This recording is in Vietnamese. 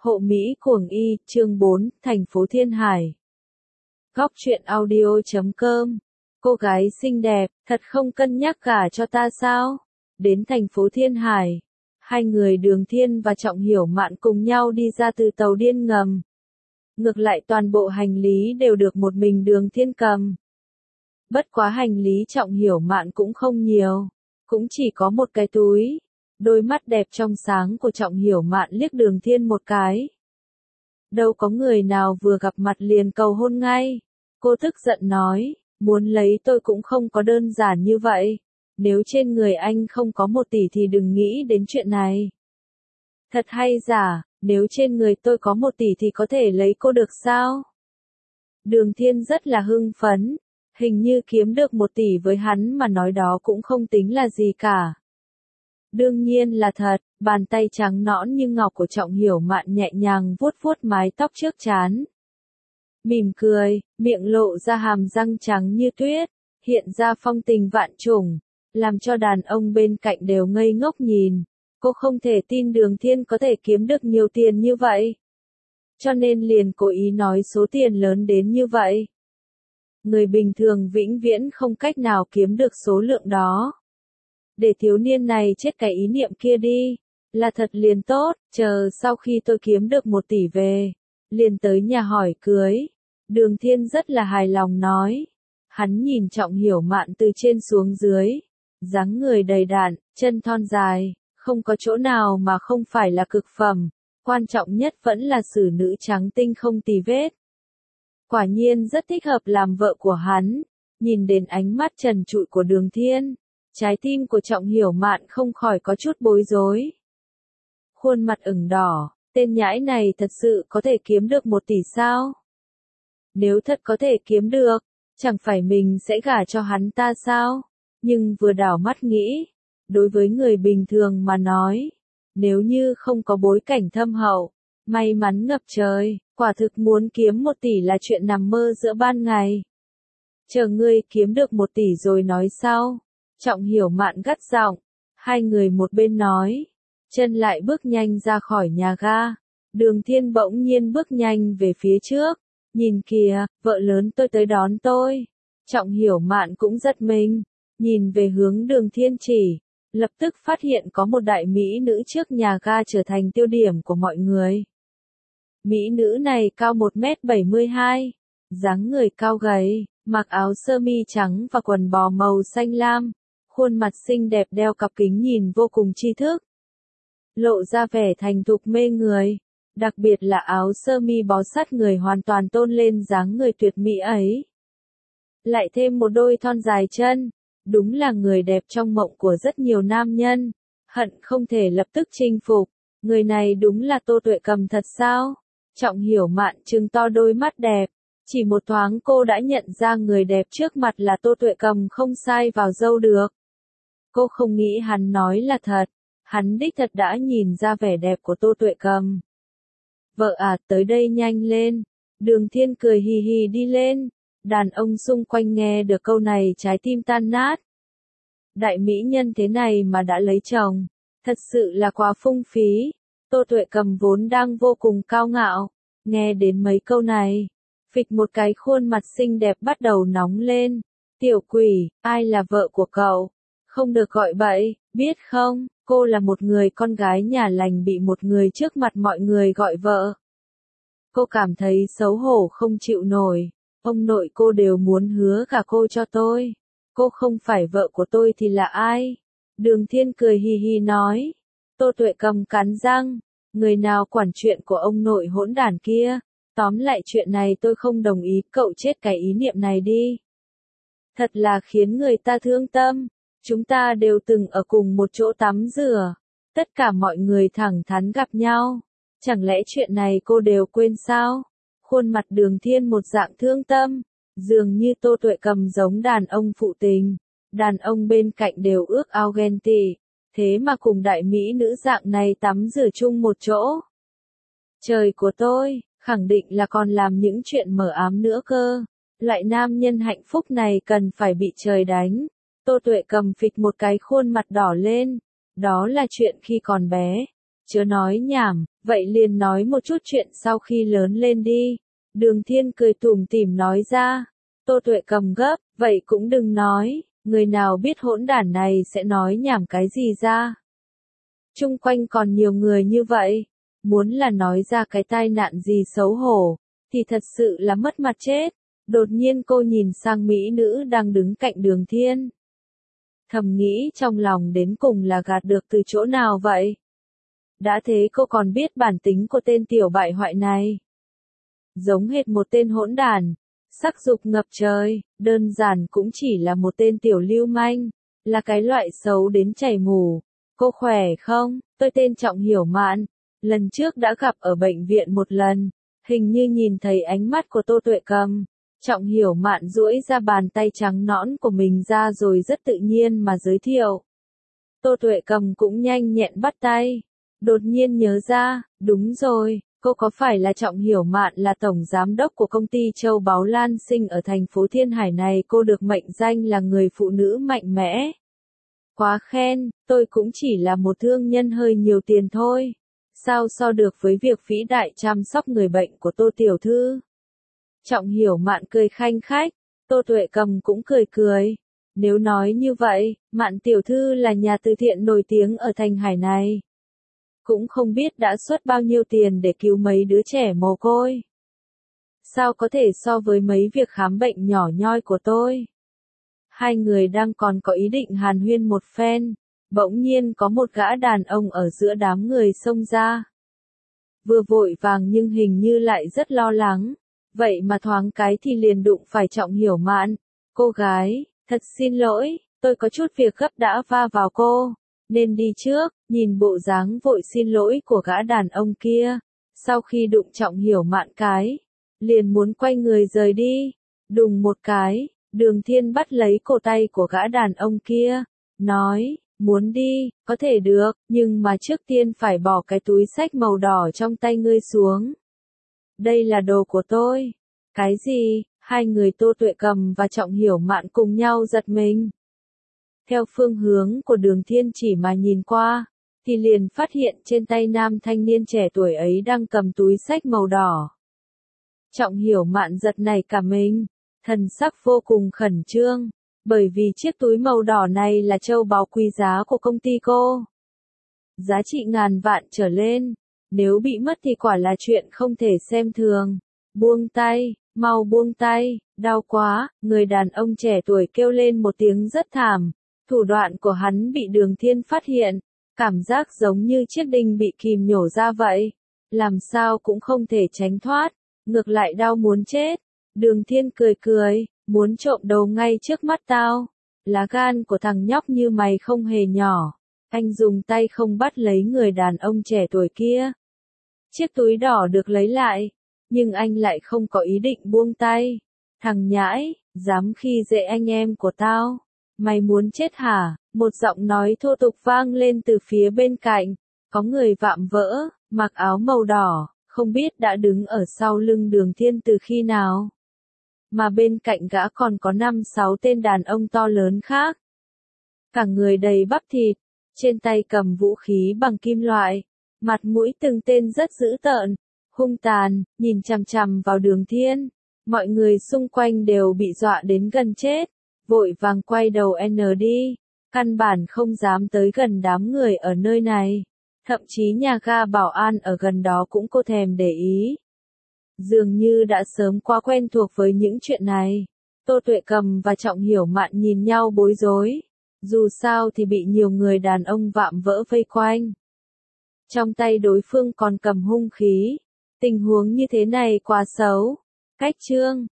Hộ Mỹ cuồng y, chương 4, thành phố Thiên Hải. Góc truyện audio.com. Cô gái xinh đẹp, thật không cân nhắc cả cho ta sao? Đến thành phố Thiên Hải, hai người Đường Thiên và Trọng Hiểu Mạn cùng nhau đi ra từ tàu điên ngầm. Ngược lại toàn bộ hành lý đều được một mình Đường Thiên cầm. Bất quá hành lý Trọng Hiểu Mạn cũng không nhiều, cũng chỉ có một cái túi. Đôi mắt đẹp trong sáng của Trọng Hiểu Mạn liếc Đường Thiên một cái. Đâu có người nào vừa gặp mặt liền cầu hôn ngay. Cô tức giận nói, muốn lấy tôi cũng không có đơn giản như vậy. Nếu trên người anh không có 1 tỷ thì đừng nghĩ đến chuyện này. Thật hay giả, nếu trên người tôi có 1 tỷ thì có thể lấy cô được sao? Đường Thiên rất là hưng phấn. Hình như kiếm được 1 tỷ với hắn mà nói đó cũng không tính là gì cả. Đương nhiên là thật, bàn tay trắng nõn như ngọc của Trọng Hiểu Mạn nhẹ nhàng vuốt vuốt mái tóc trước trán. Mỉm cười, miệng lộ ra hàm răng trắng như tuyết, hiện ra phong tình vạn trùng, làm cho đàn ông bên cạnh đều ngây ngốc nhìn. Cô không thể tin Đường Thiên có thể kiếm được nhiều tiền như vậy. Cho nên liền cố ý nói số tiền lớn đến như vậy. Người bình thường vĩnh viễn không cách nào kiếm được số lượng đó. Để thiếu niên này chết cái ý niệm kia đi, là thật liền tốt, chờ sau khi tôi kiếm được 1 tỷ về, liền tới nhà hỏi cưới. Đường Thiên rất là hài lòng nói. Hắn nhìn Trọng Hiểu Mạn từ trên xuống dưới, dáng người đầy đặn, chân thon dài, không có chỗ nào mà không phải là cực phẩm, quan trọng nhất vẫn là xử nữ trắng tinh không tì vết. Quả nhiên rất thích hợp làm vợ của hắn. Nhìn đến ánh mắt trần trụi của Đường Thiên, trái tim của Trọng Hiểu Mạn không khỏi có chút bối rối. Khuôn mặt ửng đỏ, tên nhãi này thật sự có thể kiếm được 1 tỷ sao? Nếu thật có thể kiếm được, chẳng phải mình sẽ gả cho hắn ta sao? Nhưng vừa đảo mắt nghĩ, đối với người bình thường mà nói, nếu như không có bối cảnh thâm hậu, may mắn ngập trời, quả thực muốn kiếm 1 tỷ là chuyện nằm mơ giữa ban ngày. Chờ ngươi kiếm được 1 tỷ rồi nói sau. Trọng Hiểu Mạn gắt giọng, hai người một bên nói, chân lại bước nhanh ra khỏi nhà ga. Đường Thiên bỗng nhiên bước nhanh về phía trước, nhìn kìa, vợ lớn tôi tới đón tôi. Trọng Hiểu Mạn cũng giật mình, nhìn về hướng Đường Thiên chỉ, lập tức phát hiện có một đại mỹ nữ trước nhà ga trở thành tiêu điểm của mọi người. Mỹ nữ này cao 1m72, dáng người cao gầy, mặc áo sơ mi trắng và quần bò màu xanh lam. Khuôn mặt xinh đẹp đeo cặp kính nhìn vô cùng tri thức. Lộ ra vẻ thành thục mê người. Đặc biệt là áo sơ mi bó sát người hoàn toàn tôn lên dáng người tuyệt mỹ ấy. Lại thêm một đôi thon dài chân. Đúng là người đẹp trong mộng của rất nhiều nam nhân. Hận không thể lập tức chinh phục. Người này đúng là Tô Tuệ Cầm thật sao? Trọng Hiểu Mạn trừng to đôi mắt đẹp. Chỉ một thoáng cô đã nhận ra người đẹp trước mặt là Tô Tuệ Cầm không sai vào đâu được. Cô không nghĩ hắn nói là thật, hắn đích thật đã nhìn ra vẻ đẹp của Tô Tuệ Cầm. Vợ à, tới đây nhanh lên. Đường Thiên cười hì hì đi lên. Đàn ông xung quanh nghe được câu này trái tim tan nát. Đại mỹ nhân thế này mà đã lấy chồng, thật sự là quá phung phí. Tô Tuệ Cầm vốn đang vô cùng cao ngạo, nghe đến mấy câu này, phịch một cái khuôn mặt xinh đẹp bắt đầu nóng lên. Tiểu quỷ, ai là vợ của cậu? Không được gọi bậy, biết không, cô là một người con gái nhà lành bị một người trước mặt mọi người gọi vợ. Cô cảm thấy xấu hổ không chịu nổi, ông nội cô đều muốn hứa cả cô cho tôi. Cô không phải vợ của tôi thì là ai? Đường Thiên cười hì hì nói. Tô Tuệ Cầm cắn răng, người nào quản chuyện của ông nội hỗn đản kia. Tóm lại chuyện này tôi không đồng ý, cậu chết cái ý niệm này đi. Thật là khiến người ta thương tâm. Chúng ta đều từng ở cùng một chỗ tắm rửa. Tất cả mọi người thẳng thắn gặp nhau. Chẳng lẽ chuyện này cô đều quên sao? Khuôn mặt Đường Thiên một dạng thương tâm. Dường như Tô Tuệ Cầm giống đàn ông phụ tình. Đàn ông bên cạnh đều ước ao ghen tị. Thế mà cùng đại mỹ nữ dạng này tắm rửa chung một chỗ. Trời của tôi, khẳng định là còn làm những chuyện mờ ám nữa cơ. Loại nam nhân hạnh phúc này cần phải bị trời đánh. Tô Tuệ Cầm phịch một cái khuôn mặt đỏ lên. Đó là chuyện khi còn bé. Chớ nói nhảm, vậy liền nói một chút chuyện sau khi lớn lên đi. Đường Thiên cười tủm tỉm nói ra. Tô Tuệ cầm gấp, vậy cũng đừng nói, người nào biết hỗn đản này sẽ nói nhảm cái gì ra. Chung quanh còn nhiều người như vậy, muốn là nói ra cái tai nạn gì xấu hổ, thì thật sự là mất mặt chết. Đột nhiên cô nhìn sang mỹ nữ đang đứng cạnh Đường Thiên. Thầm nghĩ trong lòng đến cùng là gạt được từ chỗ nào vậy? Đã thế cô còn biết bản tính của tên tiểu bại hoại này. Giống hệt một tên hỗn đản, sắc dục ngập trời, đơn giản cũng chỉ là một tên tiểu lưu manh, là cái loại xấu đến chảy mủ. Cô khỏe không? Tôi tên Trọng Hiểu Mạn, lần trước đã gặp ở bệnh viện một lần, hình như nhìn thấy ánh mắt của Tô Tuệ Cầm. Trọng Hiểu Mạn duỗi ra bàn tay trắng nõn của mình ra rồi rất tự nhiên mà giới thiệu. Tô Tuệ Cầm cũng nhanh nhẹn bắt tay. Đột nhiên nhớ ra, đúng rồi, cô có phải là Trọng Hiểu Mạn là tổng giám đốc của công ty Châu Báu Lan Sinh ở thành phố Thiên Hải này, cô được mệnh danh là người phụ nữ mạnh mẽ. Quá khen, tôi cũng chỉ là một thương nhân hơi nhiều tiền thôi. Sao so được với việc vĩ đại chăm sóc người bệnh của Tô tiểu thư? Trọng Hiểu Mạn cười khanh khách, Tô Tuệ Cầm cũng cười cười. Nếu nói như vậy, Mạn tiểu thư là nhà từ thiện nổi tiếng ở thành Hải này. Cũng không biết đã xuất bao nhiêu tiền để cứu mấy đứa trẻ mồ côi. Sao có thể so với mấy việc khám bệnh nhỏ nhoi của tôi? Hai người đang còn có ý định hàn huyên một phen, bỗng nhiên có một gã đàn ông ở giữa đám người xông ra. Vừa vội vàng nhưng hình như lại rất lo lắng, vậy mà thoáng cái thì liền đụng phải Trọng Hiểu Mạn. Cô gái, thật xin lỗi, tôi có chút việc gấp đã va vào cô, nên đi trước. Nhìn bộ dáng vội xin lỗi của gã đàn ông kia, sau khi đụng Trọng Hiểu Mạn cái, liền muốn quay người rời đi. Đùng một cái, Đường Thiên bắt lấy cổ tay của gã đàn ông kia, nói, muốn đi, có thể được, nhưng mà trước tiên phải bỏ cái túi xách màu đỏ trong tay ngươi xuống. Đây là đồ của tôi. Cái gì? Hai người Tô Tuệ Cầm và Trọng Hiểu Mạn cùng nhau giật mình. Theo phương hướng của Đường Thiên chỉ mà nhìn qua, thì liền phát hiện trên tay nam thanh niên trẻ tuổi ấy đang cầm túi xách màu đỏ. Trọng Hiểu Mạn giật nảy cả mình, thần sắc vô cùng khẩn trương, bởi vì chiếc túi màu đỏ này là châu báu quý giá của công ty cô. Giá trị ngàn vạn trở lên, nếu bị mất thì quả là chuyện không thể xem thường. Buông tay, mau buông tay, đau quá, người đàn ông trẻ tuổi kêu lên một tiếng rất thảm. Thủ đoạn của hắn bị Đường Thiên phát hiện, cảm giác giống như chiếc đinh bị kìm nhổ ra vậy, làm sao cũng không thể tránh thoát, ngược lại đau muốn chết. Đường Thiên cười cười, muốn trộm đầu ngay trước mắt tao, lá gan của thằng nhóc như mày không hề nhỏ. Anh dùng tay không bắt lấy người đàn ông trẻ tuổi kia. Chiếc túi đỏ được lấy lại, nhưng anh lại không có ý định buông tay. Thằng nhãi, dám khi dễ anh em của tao, mày muốn chết hả? Một giọng nói thô tục vang lên từ phía bên cạnh, có người vạm vỡ, mặc áo màu đỏ, không biết đã đứng ở sau lưng Đường Thiên từ khi nào. Mà bên cạnh gã còn có 5-6 tên đàn ông to lớn khác. Cả người đầy bắp thịt, trên tay cầm vũ khí bằng kim loại, mặt mũi từng tên rất dữ tợn, hung tàn, nhìn chằm chằm vào Đường Thiên. Mọi người xung quanh đều bị dọa đến gần chết, vội vàng quay đầu đi, căn bản không dám tới gần đám người ở nơi này. Thậm chí nhà ga bảo an ở gần đó cũng không thèm để ý. Dường như đã sớm quá quen thuộc với những chuyện này. Tô Tuệ Cầm và Trọng Hiểu Mạn nhìn nhau bối rối. Dù sao thì bị nhiều người đàn ông vạm vỡ vây quanh. Trong tay đối phương còn cầm hung khí. Tình huống như thế này quá xấu. Cách chương